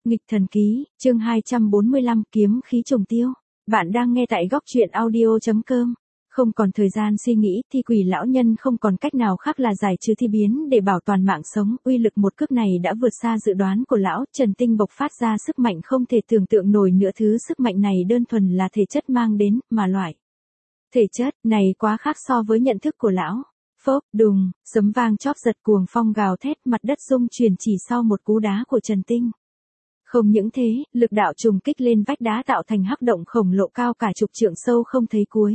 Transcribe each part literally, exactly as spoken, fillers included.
Nghịch thần ký, chương hai trăm bốn mươi lăm, kiếm khí trùng tiêu. Bạn đang nghe tại góc truyện audio chấm com. Không còn thời gian suy nghĩ, thi quỷ lão nhân không còn cách nào khác là giải trừ thi biến để bảo toàn mạng sống. Uy lực một cước này đã vượt xa dự đoán của lão. Trần Tinh bộc phát ra sức mạnh không thể tưởng tượng nổi nữa. Thứ sức mạnh này đơn thuần là thể chất mang đến, mà loại thể chất này quá khác so với nhận thức của lão. Phốc, đùng, sấm vang chóp giật, cuồng phong gào thét, mặt đất rung chuyển chỉ sau một cú đá của Trần Tinh. Không những thế, lực đạo trùng kích lên vách đá tạo thành hắc động khổng lồ cao cả chục trượng sâu không thấy cuối.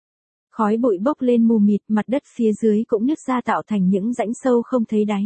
Khói bụi bốc lên mù mịt, mặt đất phía dưới cũng nứt ra tạo thành những rãnh sâu không thấy đáy.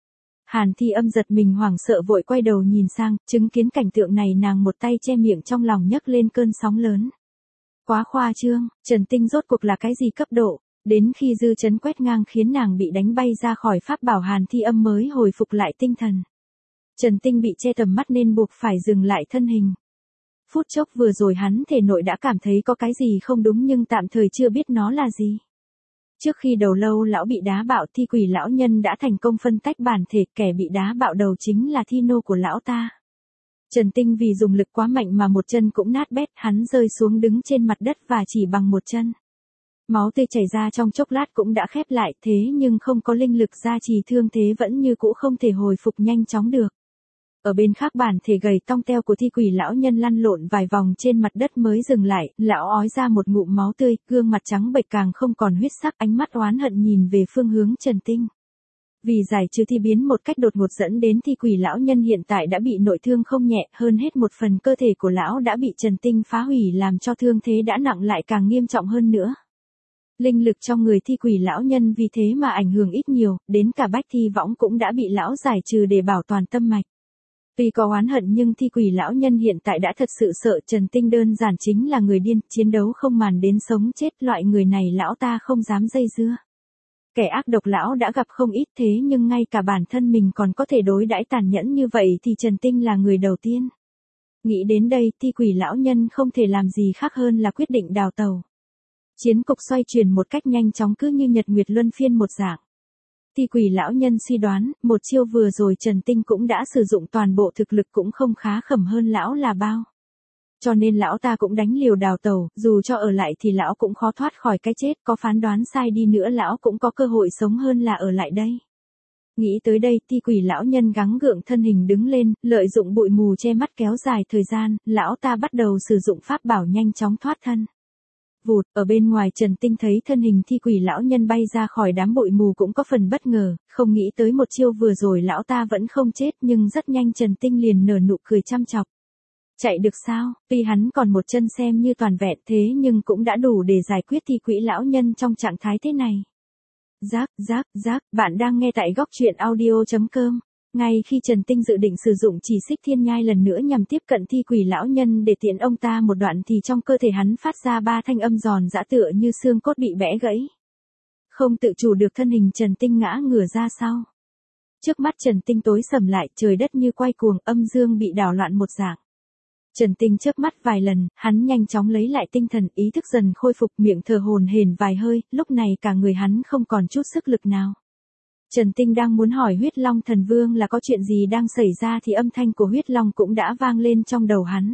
Hàn Thi Âm giật mình hoảng sợ vội quay đầu nhìn sang, chứng kiến cảnh tượng này nàng một tay che miệng trong lòng nhấc lên cơn sóng lớn. Quá khoa trương, Trần Tinh rốt cuộc là cái gì cấp độ, đến khi dư chấn quét ngang khiến nàng bị đánh bay ra khỏi pháp bảo, Hàn Thi Âm mới hồi phục lại tinh thần. Trần Tinh bị che tầm mắt nên buộc phải dừng lại thân hình. Phút chốc vừa rồi hắn thể nội đã cảm thấy có cái gì không đúng nhưng tạm thời chưa biết nó là gì. Trước khi đầu lâu lão bị đá bạo, thi quỷ lão nhân đã thành công phân tách bản thể, kẻ bị đá bạo đầu chính là thi nô của lão ta. Trần Tinh vì dùng lực quá mạnh mà một chân cũng nát bét, hắn rơi xuống đứng trên mặt đất và chỉ bằng một chân. Máu tươi chảy ra trong chốc lát cũng đã khép lại, thế nhưng không có linh lực gia trì, thương thế vẫn như cũ không thể hồi phục nhanh chóng được. Ở bên khác, bản thể gầy tong teo của thi quỷ lão nhân lăn lộn vài vòng trên mặt đất mới dừng lại, lão ói ra một ngụm máu tươi, gương mặt trắng bệch càng không còn huyết sắc, ánh mắt oán hận nhìn về phương hướng Trần Tinh. Vì giải trừ thi biến một cách đột ngột dẫn đến thi quỷ lão nhân hiện tại đã bị nội thương không nhẹ, hơn hết một phần cơ thể của lão đã bị Trần Tinh phá hủy làm cho thương thế đã nặng lại càng nghiêm trọng hơn nữa. Linh lực trong người thi quỷ lão nhân vì thế mà ảnh hưởng ít nhiều, đến cả bách thi võng cũng đã bị lão giải trừ để bảo toàn tâm mạch. Tuy có oán hận nhưng thi quỷ lão nhân hiện tại đã thật sự sợ Trần Tinh đơn giản chính là người điên, chiến đấu không màng đến sống chết, loại người này lão ta không dám dây dưa. Kẻ ác độc lão đã gặp không ít, thế nhưng ngay cả bản thân mình còn có thể đối đãi tàn nhẫn như vậy thì Trần Tinh là người đầu tiên. Nghĩ đến đây, thi quỷ lão nhân không thể làm gì khác hơn là quyết định đào tẩu. Chiến cục xoay chuyển một cách nhanh chóng cứ như nhật nguyệt luân phiên một dạng. Thi quỷ lão nhân suy đoán, một chiêu vừa rồi Trần Tinh cũng đã sử dụng toàn bộ thực lực cũng không khá khẩm hơn lão là bao. Cho nên lão ta cũng đánh liều đào tẩu, dù cho ở lại thì lão cũng khó thoát khỏi cái chết, có phán đoán sai đi nữa lão cũng có cơ hội sống hơn là ở lại đây. Nghĩ tới đây, thi quỷ lão nhân gắng gượng thân hình đứng lên, lợi dụng bụi mù che mắt kéo dài thời gian, lão ta bắt đầu sử dụng pháp bảo nhanh chóng thoát thân. Vụt, ở bên ngoài Trần Tinh thấy thân hình thi quỷ lão nhân bay ra khỏi đám bụi mù cũng có phần bất ngờ, không nghĩ tới một chiêu vừa rồi lão ta vẫn không chết nhưng rất nhanh Trần Tinh liền nở nụ cười chăm chọc. Chạy được sao, tuy hắn còn một chân xem như toàn vẹn thế nhưng cũng đã đủ để giải quyết thi quỷ lão nhân trong trạng thái thế này. Giác, giác, giác, bạn đang nghe tại góc truyện audio chấm com. Ngay khi Trần Tinh dự định sử dụng chỉ xích thiên nhai lần nữa nhằm tiếp cận thi quỷ lão nhân để tiện ông ta một đoạn thì trong cơ thể hắn phát ra ba thanh âm giòn giã tựa như xương cốt bị bẽ gãy. Không tự chủ được thân hình Trần Tinh ngã ngửa ra sau. Trước mắt Trần Tinh tối sầm lại, trời đất như quay cuồng, âm dương bị đảo loạn một dạng. Trần Tinh chớp mắt vài lần, hắn nhanh chóng lấy lại tinh thần, ý thức dần khôi phục, miệng thở hổn hển vài hơi, lúc này cả người hắn không còn chút sức lực nào. Trần Tinh đang muốn hỏi Huyết Long Thần Vương là có chuyện gì đang xảy ra thì âm thanh của Huyết Long cũng đã vang lên trong đầu hắn.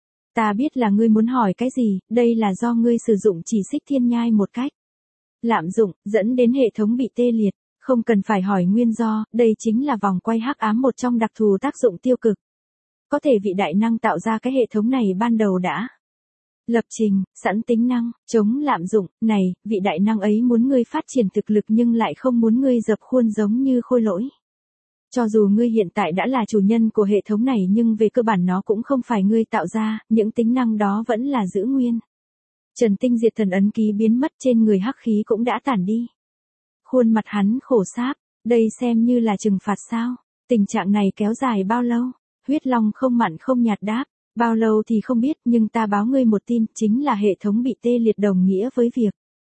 Ta biết là ngươi muốn hỏi cái gì, đây là do ngươi sử dụng chỉ xích thiên nhai một cách lạm dụng, dẫn đến hệ thống bị tê liệt, không cần phải hỏi nguyên do, đây chính là vòng quay hắc ám, một trong đặc thù tác dụng tiêu cực. Có thể vị đại năng tạo ra cái hệ thống này ban đầu đã lập trình, sẵn tính năng, chống lạm dụng, này, vị đại năng ấy muốn ngươi phát triển thực lực nhưng lại không muốn ngươi dập khuôn giống như Khôi Lỗi. Cho dù ngươi hiện tại đã là chủ nhân của hệ thống này nhưng về cơ bản nó cũng không phải ngươi tạo ra, những tính năng đó vẫn là giữ nguyên. Trần Tinh diệt thần ấn ký biến mất, trên người hắc khí cũng đã tản đi. Khuôn mặt hắn khổ sáp, đây xem như là trừng phạt sao? Tình trạng này kéo dài bao lâu? Huyết Long không mặn không nhạt đáp. Bao lâu thì không biết nhưng ta báo ngươi một tin, chính là hệ thống bị tê liệt đồng nghĩa với việc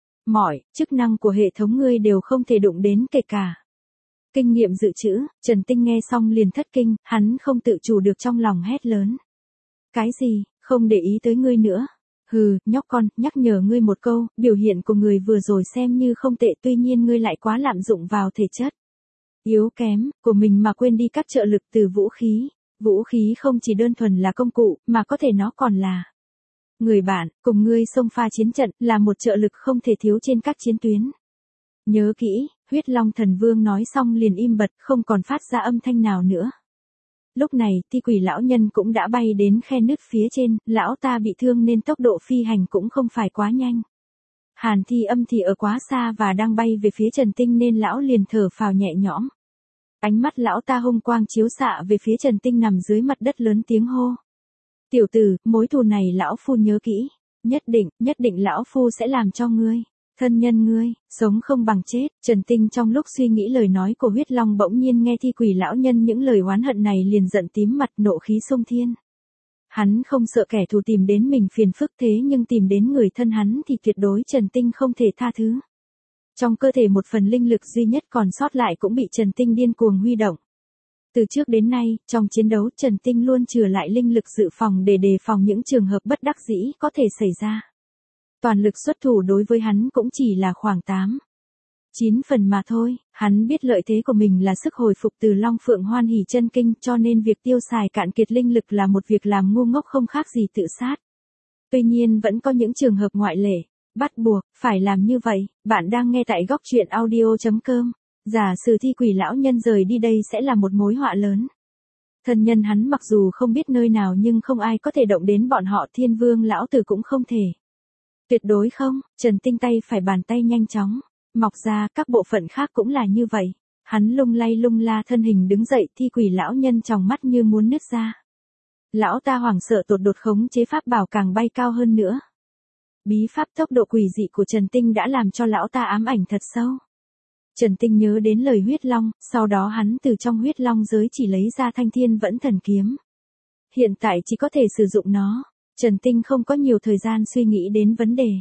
mọi chức năng của hệ thống ngươi đều không thể đụng đến, kể cả kinh nghiệm dự trữ. Trần Tinh nghe xong liền thất kinh, hắn không tự chủ được trong lòng hét lớn. Cái gì, không để ý tới ngươi nữa. Hừ, nhóc con, nhắc nhở ngươi một câu, biểu hiện của người vừa rồi xem như không tệ, tuy nhiên ngươi lại quá lạm dụng vào thể chất yếu kém của mình mà quên đi các trợ lực từ vũ khí. Vũ khí không chỉ đơn thuần là công cụ, mà có thể nó còn là người bạn, cùng ngươi xông pha chiến trận, là một trợ lực không thể thiếu trên các chiến tuyến. Nhớ kỹ, huyết long thần vương nói xong liền im bặt, không còn phát ra âm thanh nào nữa. Lúc này, thi quỷ lão nhân cũng đã bay đến khe nứt phía trên, lão ta bị thương nên tốc độ phi hành cũng không phải quá nhanh. Hàn Thi Âm thì ở quá xa và đang bay về phía Trần Tinh nên lão liền thở phào nhẹ nhõm. Ánh mắt lão ta hung quang chiếu xạ về phía Trần Tinh nằm dưới mặt đất lớn tiếng hô. Tiểu tử, mối thù này lão phu nhớ kỹ. Nhất định, nhất định lão phu sẽ làm cho ngươi. Thân nhân ngươi, sống không bằng chết. Trần Tinh trong lúc suy nghĩ lời nói của huyết long bỗng nhiên nghe thi quỷ lão nhân những lời oán hận này liền giận tím mặt, nộ khí xông thiên. Hắn không sợ kẻ thù tìm đến mình phiền phức, thế nhưng tìm đến người thân hắn thì tuyệt đối Trần Tinh không thể tha thứ. Trong cơ thể một phần linh lực duy nhất còn sót lại cũng bị Trần Tinh điên cuồng huy động. Từ trước đến nay, trong chiến đấu Trần Tinh luôn chừa lại linh lực dự phòng để đề phòng những trường hợp bất đắc dĩ có thể xảy ra. Toàn lực xuất thủ đối với hắn cũng chỉ là khoảng tám, chín phần mà thôi. Hắn biết lợi thế của mình là sức hồi phục từ Long Phượng Hoan Hỷ Chân Kinh, cho nên việc tiêu xài cạn kiệt linh lực là một việc làm ngu ngốc không khác gì tự sát. Tuy nhiên vẫn có những trường hợp ngoại lệ, bắt buộc phải làm như vậy. Bạn đang nghe tại góc truyện audio chấm com. Giả sử thi quỷ lão nhân rời đi đây sẽ là một mối họa lớn. Thân nhân hắn mặc dù không biết nơi nào nhưng không ai có thể động đến bọn họ, Thiên Vương lão tử cũng không thể. Tuyệt đối không. Trần Tinh tay phải bàn tay nhanh chóng mọc ra, các bộ phận khác cũng là như vậy. Hắn lung lay lung la thân hình đứng dậy, thi quỷ lão nhân tròng mắt như muốn nứt ra. Lão ta hoảng sợ tột đột khống chế pháp bảo càng bay cao hơn nữa. Bí pháp tốc độ quỷ dị của Trần Tinh đã làm cho lão ta ám ảnh thật sâu. Trần Tinh nhớ đến lời huyết long, sau đó hắn từ trong huyết long giới chỉ lấy ra thanh thiên vẫn thần kiếm. Hiện tại chỉ có thể sử dụng nó. Trần Tinh không có nhiều thời gian suy nghĩ đến vấn đề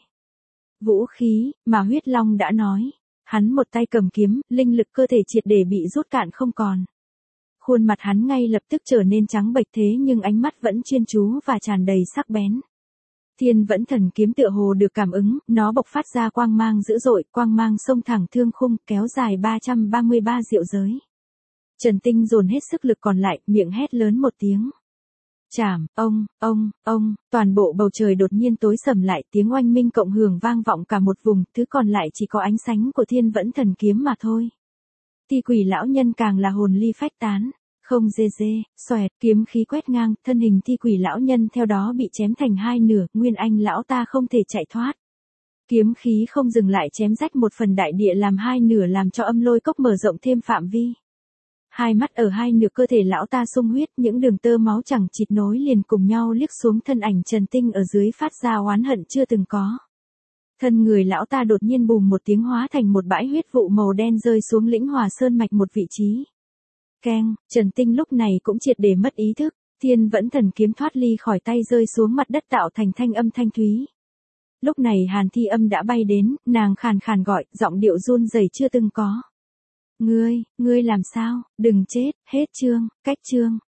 vũ khí, mà huyết long đã nói. Hắn một tay cầm kiếm, linh lực cơ thể triệt để bị rút cạn không còn. Khuôn mặt hắn ngay lập tức trở nên trắng bệch, thế nhưng ánh mắt vẫn chuyên chú và tràn đầy sắc bén. Thiên vẫn thần kiếm tựa hồ được cảm ứng, nó bộc phát ra quang mang dữ dội, quang mang xông thẳng thương khung, kéo dài ba trăm ba mươi ba diệu giới. Trần Tinh dồn hết sức lực còn lại, miệng hét lớn một tiếng. Chảm, ông, ông, ông, toàn bộ bầu trời đột nhiên tối sầm lại, tiếng oanh minh cộng hưởng vang vọng cả một vùng, thứ còn lại chỉ có ánh sáng của thiên vẫn thần kiếm mà thôi. Thi quỷ lão nhân càng là hồn ly phách tán. Không dê dê, xoẹt, kiếm khí quét ngang, thân hình thi quỷ lão nhân theo đó bị chém thành hai nửa, nguyên anh lão ta không thể chạy thoát. Kiếm khí không dừng lại chém rách một phần đại địa làm hai nửa, làm cho âm lôi cốc mở rộng thêm phạm vi. Hai mắt ở hai nửa cơ thể lão ta sung huyết, những đường tơ máu chẳng chịt nối liền cùng nhau liếc xuống thân ảnh Trần Tinh ở dưới, phát ra oán hận chưa từng có. Thân người lão ta đột nhiên bùm một tiếng hóa thành một bãi huyết vụ màu đen rơi xuống lĩnh Hòa Sơn mạch một vị trí. Keng, Trần Tinh lúc này cũng triệt để mất ý thức, thiên vẫn thần kiếm thoát ly khỏi tay rơi xuống mặt đất tạo thành thanh âm thanh thúy. Lúc này Hàn Thi Âm đã bay đến, nàng khàn khàn gọi, giọng điệu run rẩy chưa từng có. Ngươi, ngươi làm sao, đừng chết, hết chương, cách chương.